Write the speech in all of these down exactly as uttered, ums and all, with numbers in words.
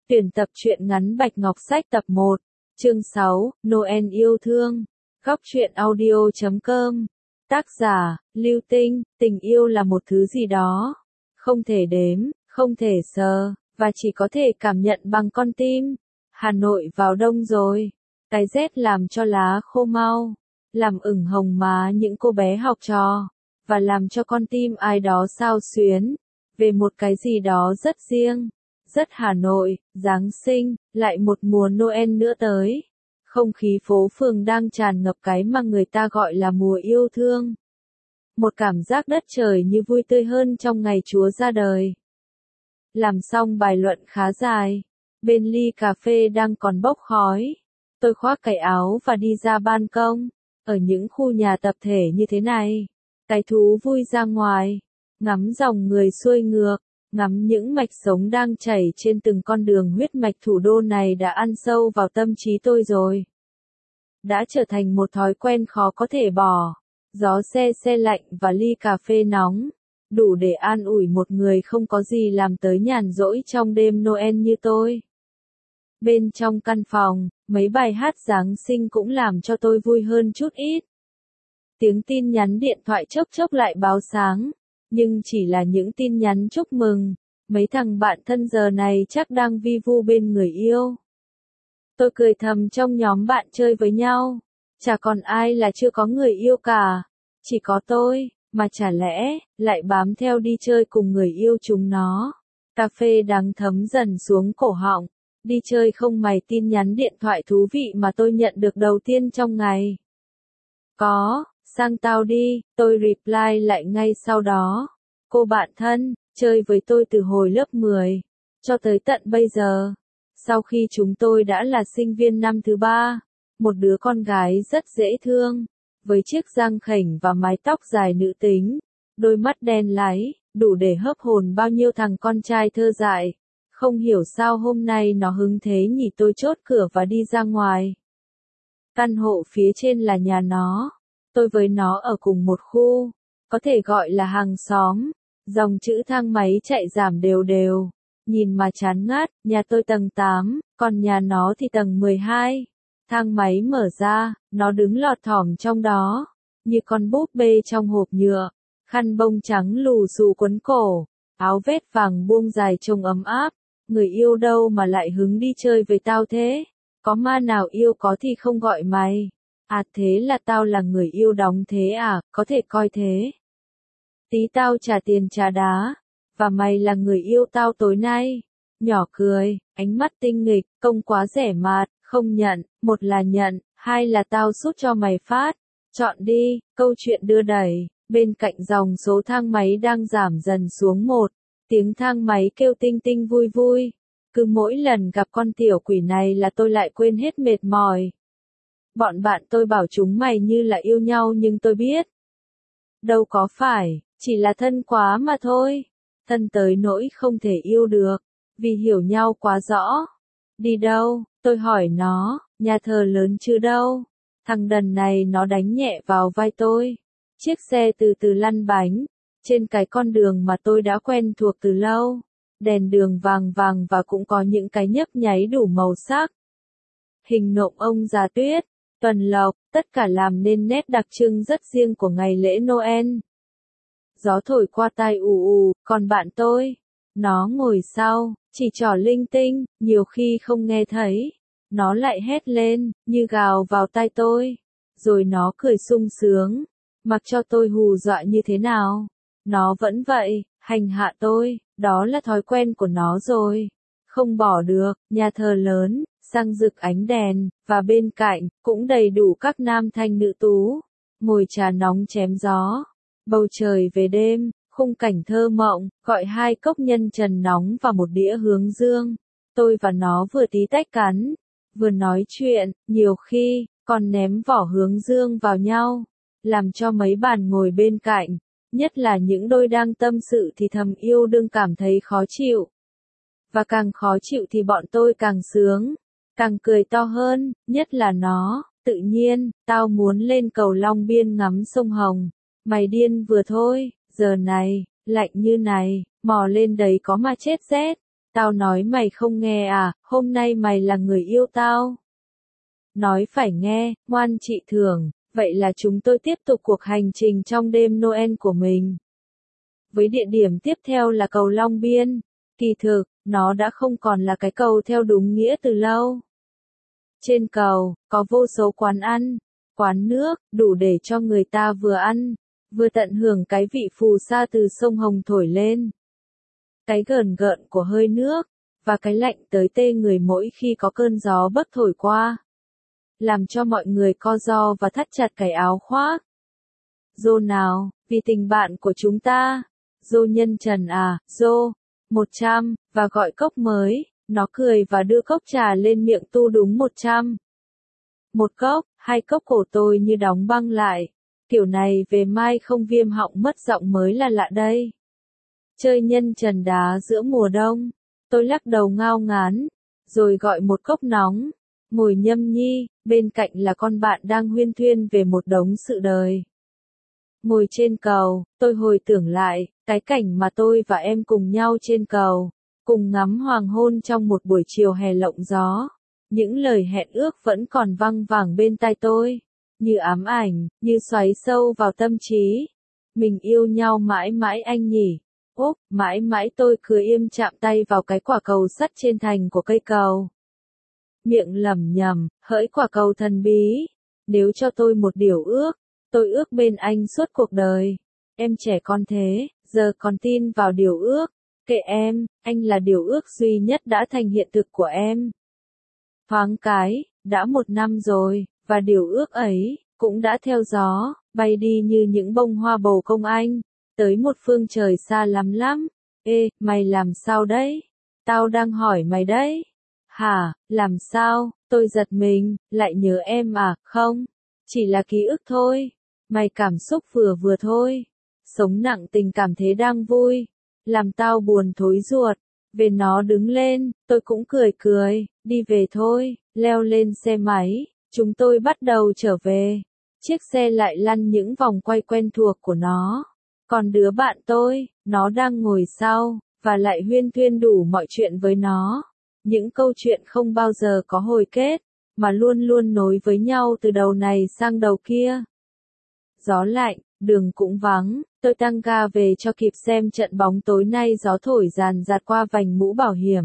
Tuyển tập truyện ngắn Bạch Ngọc Sách tập một, chương sáu, Noel yêu thương. Góc truyện audio chấm com. Tác giả, Lưu Tinh. Tình yêu là một thứ gì đó không thể đếm, không thể sờ, và chỉ có thể cảm nhận bằng con tim. Hà Nội vào đông rồi. Cái rét làm cho lá khô mau, làm ửng hồng má những cô bé học trò, và làm cho con tim ai đó xao xuyến về một cái gì đó rất riêng. Rất Hà Nội, Giáng sinh, lại một mùa Noel nữa tới. Không khí phố phường đang tràn ngập cái mà người ta gọi là mùa yêu thương. Một cảm giác đất trời như vui tươi hơn trong ngày Chúa ra đời. Làm xong bài luận khá dài, bên ly cà phê đang còn bốc khói. Tôi khoác cái áo và đi ra ban công. Ở những khu nhà tập thể như thế này, cái thú vui ra ngoài, ngắm dòng người xuôi ngược. Ngắm những mạch sống đang chảy trên từng con đường huyết mạch thủ đô này đã ăn sâu vào tâm trí tôi rồi. Đã trở thành một thói quen khó có thể bỏ. Gió se se lạnh và ly cà phê nóng, đủ để an ủi một người không có gì làm tới nhàn rỗi trong đêm Noel như tôi. Bên trong căn phòng, mấy bài hát Giáng sinh cũng làm cho tôi vui hơn chút ít. Tiếng tin nhắn điện thoại chốc chốc lại báo sáng. Nhưng chỉ là những tin nhắn chúc mừng, mấy thằng bạn thân giờ này chắc đang vi vu bên người yêu. Tôi cười thầm trong nhóm bạn chơi với nhau, chả còn ai là chưa có người yêu cả, chỉ có tôi, mà chả lẽ, lại bám theo đi chơi cùng người yêu chúng nó. Cà phê đắng thấm dần xuống cổ họng, đi chơi không mày tin nhắn điện thoại thú vị mà tôi nhận được đầu tiên trong ngày. Có. Sang tao đi, tôi reply lại ngay sau đó. Cô bạn thân, chơi với tôi từ hồi lớp mười, cho tới tận bây giờ. Sau khi chúng tôi đã là sinh viên năm thứ ba, một đứa con gái rất dễ thương, với chiếc răng khểnh và mái tóc dài nữ tính, đôi mắt đen láy, đủ để hấp hồn bao nhiêu thằng con trai thơ dại. Không hiểu sao hôm nay nó hứng thế nhỉ. Tôi chốt cửa và đi ra ngoài. Căn hộ phía trên là nhà nó. Tôi với nó ở cùng một khu, có thể gọi là hàng xóm. Dòng chữ thang máy chạy giảm đều đều, nhìn mà chán ngắt. Nhà tôi tầng tám, còn nhà nó thì tầng mười hai. Thang máy mở ra, nó đứng lọt thỏm trong đó, như con búp bê trong hộp nhựa, khăn bông trắng lù xù quấn cổ, áo vest vàng buông dài trông ấm áp. Người yêu đâu mà lại hứng đi chơi với tao thế? Có ma nào yêu có thì không gọi mày? À thế là tao là người yêu đóng thế à, có thể coi thế. Tí tao trả tiền trà đá, và mày là người yêu tao tối nay. Nhỏ cười, ánh mắt tinh nghịch, công quá rẻ mạt, không nhận, một là nhận, hai là tao sút cho mày phát. Chọn đi. Câu chuyện đưa đẩy, bên cạnh dòng số thang máy đang giảm dần xuống một. Tiếng thang máy kêu tinh tinh vui vui. Cứ mỗi lần gặp con tiểu quỷ này là tôi lại quên hết mệt mỏi. Bọn bạn tôi bảo chúng mày như là yêu nhau nhưng tôi biết. Đâu có phải, chỉ là thân quá mà thôi. Thân tới nỗi không thể yêu được, vì hiểu nhau quá rõ. Đi đâu? Tôi hỏi nó. Nhà thờ lớn chứ đâu. Thằng đần này nó đánh nhẹ vào vai tôi. Chiếc xe từ từ lăn bánh, trên cái con đường mà tôi đã quen thuộc từ lâu. Đèn đường vàng vàng và cũng có những cái nhấp nháy đủ màu sắc. Hình nộm ông già tuyết, tuần lộc, tất cả làm nên nét đặc trưng rất riêng của ngày lễ Noel. Gió thổi qua tai ù ù, còn bạn tôi, nó ngồi sau, chỉ trỏ linh tinh, nhiều khi không nghe thấy. Nó lại hét lên, như gào vào tai tôi. Rồi nó cười sung sướng, mặc cho tôi hù dọa như thế nào. Nó vẫn vậy, hành hạ tôi, đó là thói quen của nó rồi. Không bỏ được. Nhà thờ lớn, sang rực ánh đèn, và bên cạnh, cũng đầy đủ các nam thanh nữ tú, ngồi trà nóng chém gió. Bầu trời về đêm, khung cảnh thơ mộng, gọi hai cốc nhân trần nóng và một đĩa hướng dương. Tôi và nó vừa tí tách cắn, vừa nói chuyện, nhiều khi, còn ném vỏ hướng dương vào nhau, làm cho mấy bàn ngồi bên cạnh, nhất là những đôi đang tâm sự thì thầm yêu đương cảm thấy khó chịu. Và càng khó chịu thì bọn tôi càng sướng, càng cười to hơn, nhất là nó. Tự nhiên, tao muốn lên cầu Long Biên ngắm sông Hồng. Mày điên vừa thôi, giờ này, lạnh như này, mò lên đấy có mà chết rét. Tao nói mày không nghe à, hôm nay mày là người yêu tao. Nói phải nghe, ngoan chị Thường, vậy là chúng tôi tiếp tục cuộc hành trình trong đêm Noel của mình. Với địa điểm tiếp theo là cầu Long Biên. Kỳ thực, nó đã không còn là cái cầu theo đúng nghĩa từ lâu. Trên cầu, có vô số quán ăn, quán nước, đủ để cho người ta vừa ăn, vừa tận hưởng cái vị phù sa từ sông Hồng thổi lên. Cái gờn gợn của hơi nước, và cái lạnh tới tê người mỗi khi có cơn gió bấc thổi qua. Làm cho mọi người co ro và thắt chặt cái áo khoác. Dô nào, vì tình bạn của chúng ta. Dô Nhân Trần à, dô, một trăm, và gọi cốc mới. Nó cười và đưa cốc trà lên miệng tu đúng một trăm. Một cốc, hai cốc cổ tôi như đóng băng lại. Kiểu này về mai không viêm họng mất giọng mới là lạ đây. Chơi Nhân Trần đá giữa mùa đông. Tôi lắc đầu ngao ngán. Rồi gọi một cốc nóng. Ngồi nhâm nhi, bên cạnh là con bạn đang huyên thuyên về một đống sự đời. Ngồi trên cầu, tôi hồi tưởng lại, cái cảnh mà tôi và em cùng nhau trên cầu, cùng ngắm hoàng hôn trong một buổi chiều hè lộng gió. Những lời hẹn ước vẫn còn văng vẳng bên tai tôi, như ám ảnh, như xoáy sâu vào tâm trí. Mình yêu nhau mãi mãi anh nhỉ. Úp, mãi mãi tôi cứ im chạm tay vào cái quả cầu sắt trên thành của cây cầu. Miệng lẩm nhẩm, hỡi quả cầu thần bí, nếu cho tôi một điều ước, tôi ước bên anh suốt cuộc đời. Em trẻ con thế, giờ còn tin vào điều ước. Kệ em, anh là điều ước duy nhất đã thành hiện thực của em. Thoáng cái, đã một năm rồi, và điều ước ấy, cũng đã theo gió, bay đi như những bông hoa bầu công anh, tới một phương trời xa lắm lắm. Ê, mày làm sao đấy? Tao đang hỏi mày đấy. Hả, làm sao? Tôi giật mình, lại nhớ em à, không? Chỉ là ký ức thôi. Mày cảm xúc vừa vừa thôi. Sống nặng tình cảm thế đang vui. Làm tao buồn thối ruột. Về nó đứng lên, tôi cũng cười cười, đi về thôi, leo lên xe máy, chúng tôi bắt đầu trở về. Chiếc xe lại lăn những vòng quay quen thuộc của nó. Còn đứa bạn tôi, nó đang ngồi sau, và lại huyên thuyên đủ mọi chuyện với nó. Những câu chuyện không bao giờ có hồi kết, mà luôn luôn nối với nhau từ đầu này sang đầu kia. Gió lạnh, đường cũng vắng, tôi tăng ga về cho kịp xem trận bóng tối nay. Gió thổi ràn rạt qua vành mũ bảo hiểm.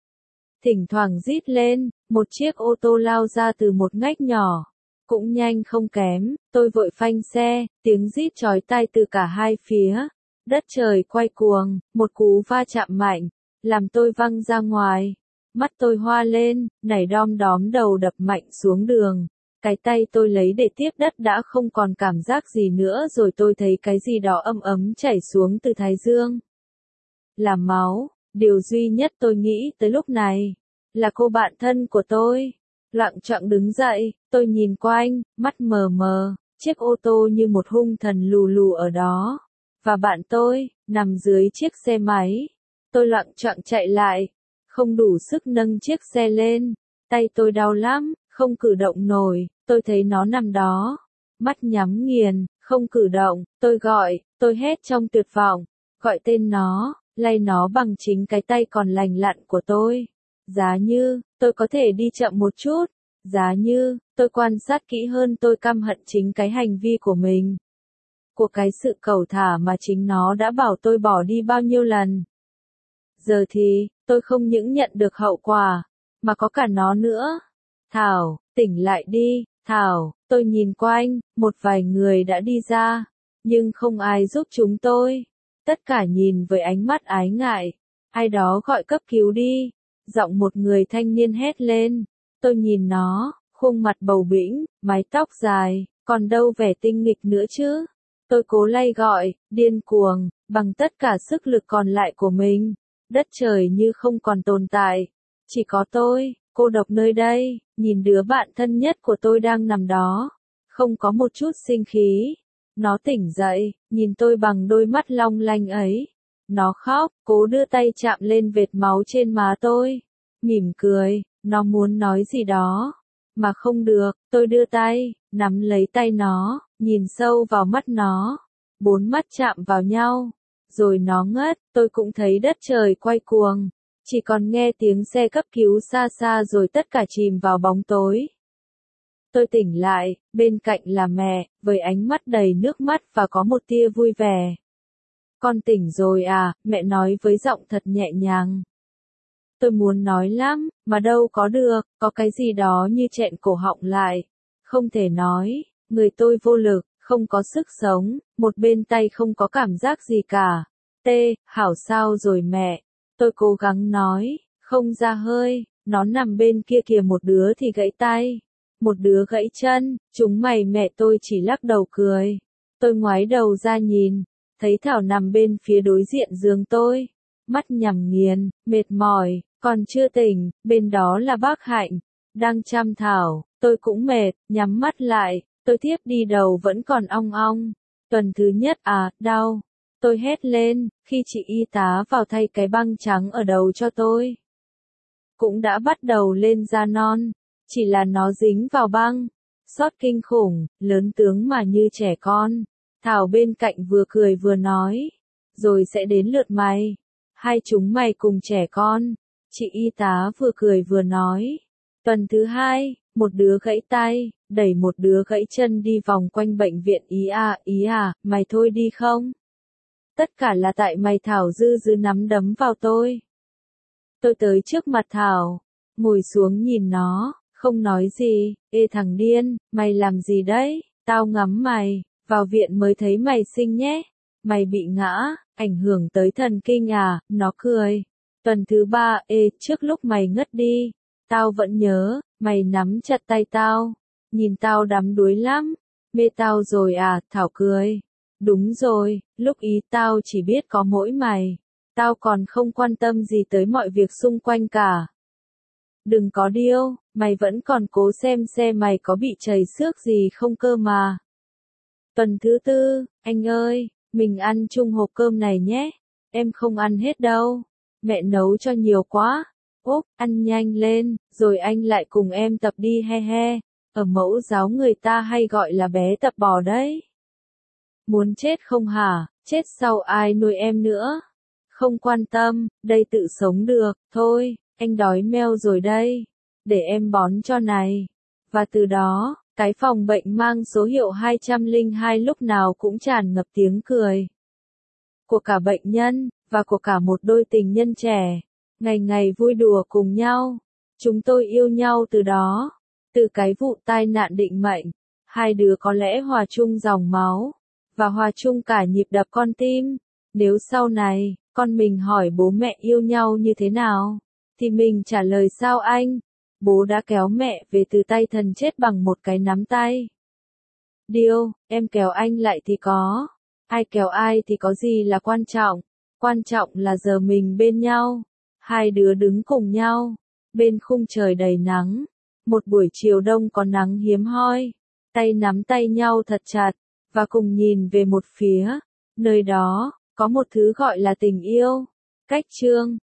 Thỉnh thoảng rít lên, một chiếc ô tô lao ra từ một ngách nhỏ. Cũng nhanh không kém, tôi vội phanh xe, tiếng rít chói tai từ cả hai phía. Đất trời quay cuồng, một cú va chạm mạnh, làm tôi văng ra ngoài. Mắt tôi hoa lên, nảy đom đóm đầu đập mạnh xuống đường. Cái tay tôi lấy để tiếp đất đã không còn cảm giác gì nữa, rồi tôi thấy cái gì đó ấm ấm chảy xuống từ thái dương. Là máu, điều duy nhất tôi nghĩ tới lúc này, là cô bạn thân của tôi. Loạng choạng đứng dậy, tôi nhìn quanh, mắt mờ mờ, chiếc ô tô như một hung thần lù lù ở đó. Và bạn tôi, nằm dưới chiếc xe máy. Tôi loạng choạng chạy lại, không đủ sức nâng chiếc xe lên. Tay tôi đau lắm, không cử động nổi, tôi thấy nó nằm đó. Mắt nhắm nghiền, không cử động, tôi gọi, tôi hét trong tuyệt vọng. Gọi tên nó, lay nó bằng chính cái tay còn lành lặn của tôi. Giá như, tôi có thể đi chậm một chút. Giá như, tôi quan sát kỹ hơn, tôi căm hận chính cái hành vi của mình. Của cái sự cẩu thả mà chính nó đã bảo tôi bỏ đi bao nhiêu lần. Giờ thì, tôi không những nhận được hậu quả, mà có cả nó nữa. Thảo, tỉnh lại đi, Thảo, tôi nhìn quanh, một vài người đã đi ra, nhưng không ai giúp chúng tôi. Tất cả nhìn với ánh mắt ái ngại. Ai đó gọi cấp cứu đi. Giọng một người thanh niên hét lên. Tôi nhìn nó, khuôn mặt bầu bĩnh, mái tóc dài, còn đâu vẻ tinh nghịch nữa chứ. Tôi cố lay gọi, điên cuồng, bằng tất cả sức lực còn lại của mình. Đất trời như không còn tồn tại. Chỉ có tôi, cô độc nơi đây, nhìn đứa bạn thân nhất của tôi đang nằm đó. Không có một chút sinh khí. Nó tỉnh dậy, nhìn tôi bằng đôi mắt long lanh ấy. Nó khóc, cố đưa tay chạm lên vệt máu trên má tôi. Mỉm cười, nó muốn nói gì đó. Mà không được, tôi đưa tay, nắm lấy tay nó, nhìn sâu vào mắt nó. Bốn mắt chạm vào nhau. Rồi nó ngất, tôi cũng thấy đất trời quay cuồng. Chỉ còn nghe tiếng xe cấp cứu xa xa rồi tất cả chìm vào bóng tối. Tôi tỉnh lại, bên cạnh là mẹ, với ánh mắt đầy nước mắt và có một tia vui vẻ. Con tỉnh rồi à, mẹ nói với giọng thật nhẹ nhàng. Tôi muốn nói lắm, mà đâu có được, có cái gì đó như chẹn cổ họng lại. Không thể nói, người tôi vô lực, không có sức sống, một bên tay không có cảm giác gì cả. Tê, hảo sao rồi mẹ? Tôi cố gắng nói, không ra hơi, nó nằm bên kia kìa, một đứa thì gãy tay, một đứa gãy chân, chúng mày. Mẹ tôi chỉ lắc đầu cười. Tôi ngoái đầu ra nhìn, thấy Thảo nằm bên phía đối diện giường tôi, mắt nhắm nghiền, mệt mỏi, còn chưa tỉnh, bên đó là bác Hạnh, đang chăm Thảo. Tôi cũng mệt, nhắm mắt lại, tôi thiếp đi, đầu vẫn còn ong ong. Tuần thứ nhất à, đau. Tôi hét lên, khi chị y tá vào thay cái băng trắng ở đầu cho tôi. Cũng đã bắt đầu lên da non, chỉ là nó dính vào băng. Xót kinh khủng, lớn tướng mà như trẻ con. Thảo bên cạnh vừa cười vừa nói, rồi sẽ đến lượt mày. Hai chúng mày cùng trẻ con. Chị y tá vừa cười vừa nói. Tuần thứ hai, một đứa gãy tay, đẩy một đứa gãy chân đi vòng quanh bệnh viện. Ý à, ý à, mày thôi đi không? Tất cả là tại mày. Thảo dư dư nắm đấm vào tôi. Tôi tới trước mặt Thảo, ngồi xuống nhìn nó, không nói gì. Ê thằng điên, mày làm gì đấy? Tao ngắm mày, vào viện mới thấy mày xinh nhé. Mày bị ngã, ảnh hưởng tới thần kinh à? Nó cười. Tuần thứ ba, ê, trước lúc mày ngất đi, tao vẫn nhớ, mày nắm chặt tay tao, nhìn tao đắm đuối lắm. Mê tao rồi à? Thảo cười. Đúng rồi, lúc ý tao chỉ biết có mỗi mày. Tao còn không quan tâm gì tới mọi việc xung quanh cả. Đừng có điêu, mày vẫn còn cố xem xe mày có bị chảy xước gì không cơ mà. Tuần thứ tư, anh ơi, mình ăn chung hộp cơm này nhé. Em không ăn hết đâu. Mẹ nấu cho nhiều quá. Úp, ăn nhanh lên, rồi anh lại cùng em tập đi he he. Ở mẫu giáo người ta hay gọi là bé tập bò đấy. Muốn chết không hả? Chết sau ai nuôi em nữa? Không quan tâm, đây tự sống được. Thôi, anh đói meo rồi đây. Để em bón cho này. Và từ đó, cái phòng bệnh mang số hiệu hai không hai lúc nào cũng tràn ngập tiếng cười. Của cả bệnh nhân, và của cả một đôi tình nhân trẻ. Ngày ngày vui đùa cùng nhau. Chúng tôi yêu nhau từ đó. Từ cái vụ tai nạn định mệnh. Hai đứa có lẽ hòa chung dòng máu. Và hòa chung cả nhịp đập con tim. Nếu sau này, con mình hỏi bố mẹ yêu nhau như thế nào, thì mình trả lời sao anh? Bố đã kéo mẹ về từ tay thần chết bằng một cái nắm tay. Điêu, em kéo anh lại thì có. Ai kéo ai thì có gì là quan trọng. Quan trọng là giờ mình bên nhau. Hai đứa đứng cùng nhau. Bên khung trời đầy nắng. Một buổi chiều đông có nắng hiếm hoi. Tay nắm tay nhau thật chặt. Và cùng nhìn về một phía. Nơi đó, có một thứ gọi là tình yêu. Cách chương